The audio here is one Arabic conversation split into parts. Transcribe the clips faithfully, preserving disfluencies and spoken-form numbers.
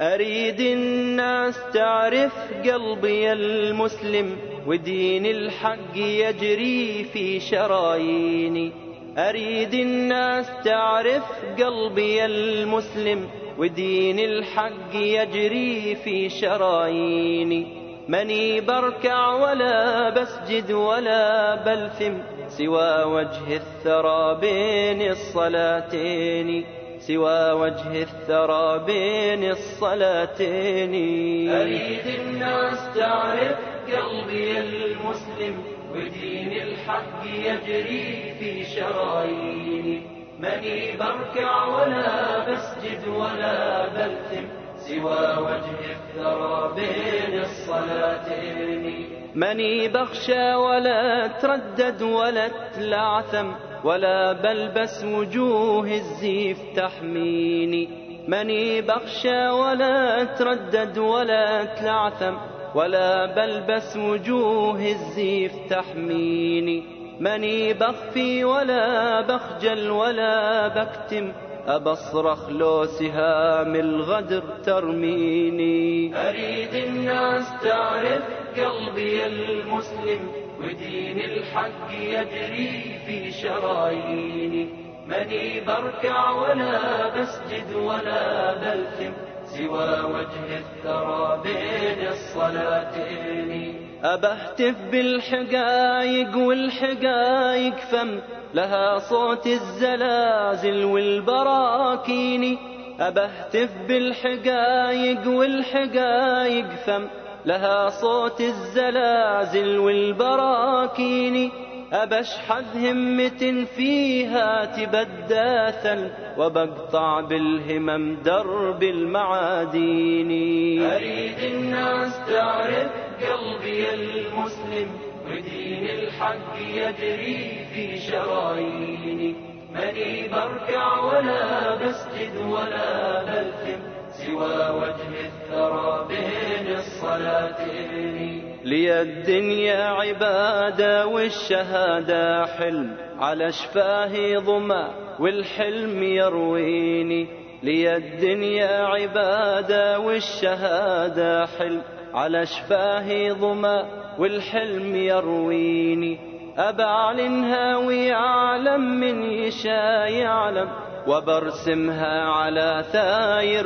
أريد الناس تعرف قلبي المسلم ودين الحق يجري في شراييني. أريد الناس تعرف قلبي المسلم ودين الحق يجري في شراييني. ماني بركع ولا بسجد ولا بلثم سوى وجه الثرى بين الصلاتين، سوى وجه الثرى بين الصلاتين. أريد الناس تعرف قلبي المسلم ودين الحق يجري في شراييني. ماني بركع ولا بسجد ولا بلثم سوى وجه الثرى بين الصلاتين. ماني بخشى ولا تردد ولا تلعثم ولا بلبس وجوه الزيف تحميني. ماني بخشى ولا تردد ولا تلعثم ولا بلبس وجوه الزيف تحميني. ماني بخفي ولا بخجل ولا بكتم أبصرخ لو سهام الغدر ترميني. أريد الناس تعرف قلبي المسلم ودين الحق يجري في شراييني. ماني بركع ولا بسجد ولا بلثم سوى وجه الثرى بين الصلاتين. أبهتف بالحقايق والحقايق فم لها صوت الزلازل والبراكين. أبهتف بالحقايق والحقايق فم لها صوت الزلازل والبراكين. أبشحذ همة فيها تبدى ثل وبقطع بالهمم درب المعادين. أريد الناس تعرف قلبي المسلم ودين الحق يجري في شراييني. ماني بركع ولا بسجد ولا بلثم سوى وجه الثرى بين الصلاتين. لي الدنيا عبادة والشهادة حلم على شفاه ظما والحلم يرويني. لي الدنيا عبادة والشهادة حلم على شفاه ظما والحلم يرويني. أبعلنها ويعلم من يشاء يعلم وبرسمها على ثاير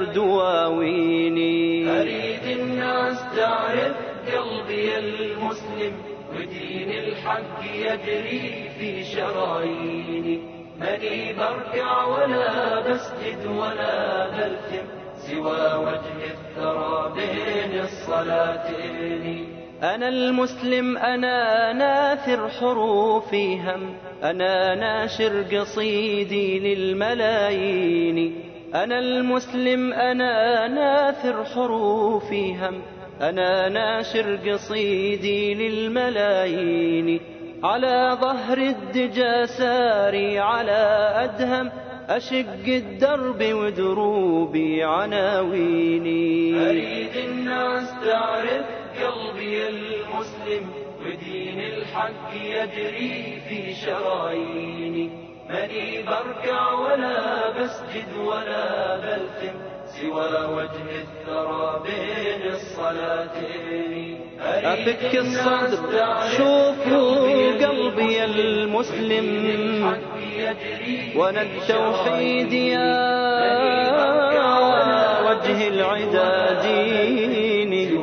دواويني. أريد الناس تعرف قلبي المسلم ودين الحق يجري في شراييني. ماني بركع ولا بسجد ولا بلثم سوى وجه الثرى بين الصلاتين. أنا المسلم أنا ناثر حروفي هم، أنا ناشر قصيدي للملايين. أنا المسلم أنا ناثر حروفي هم، أنا ناشر قصيدي للملايين. على ظهر الدجى ساري على أدهم أشق الدرب ودروبي عناويني. أريد الناس تعرف قلبي المسلم ودين الحق يجري في شراييني. ماني بركع ولا بسجد ولا بلثم سوى وجه الثرى بين الصلاتين. أفك الصدر شوفوا قلبي المسلم وانا التوحيد يا وجه العدا ديني.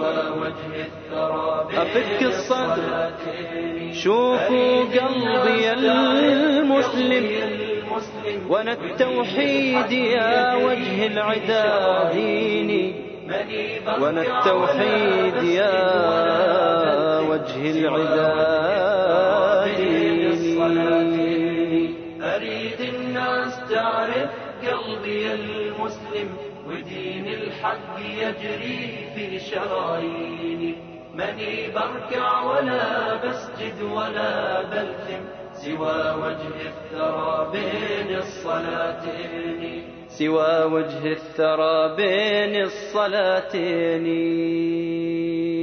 أفك الصدر شوفوا قلبي المسلم وانا التوحيد يا وجه العدا ديني. وانا التوحيد يا وجه العدا ديني. أريد الناس تعرف قلبي المسلم ودين الحق يجري في شراييني. ماني بركع ولا بسجد ولا بلثم سوى وجه الثرى بين الصلاتين. سوى وجه الثرى بين الصلاتين.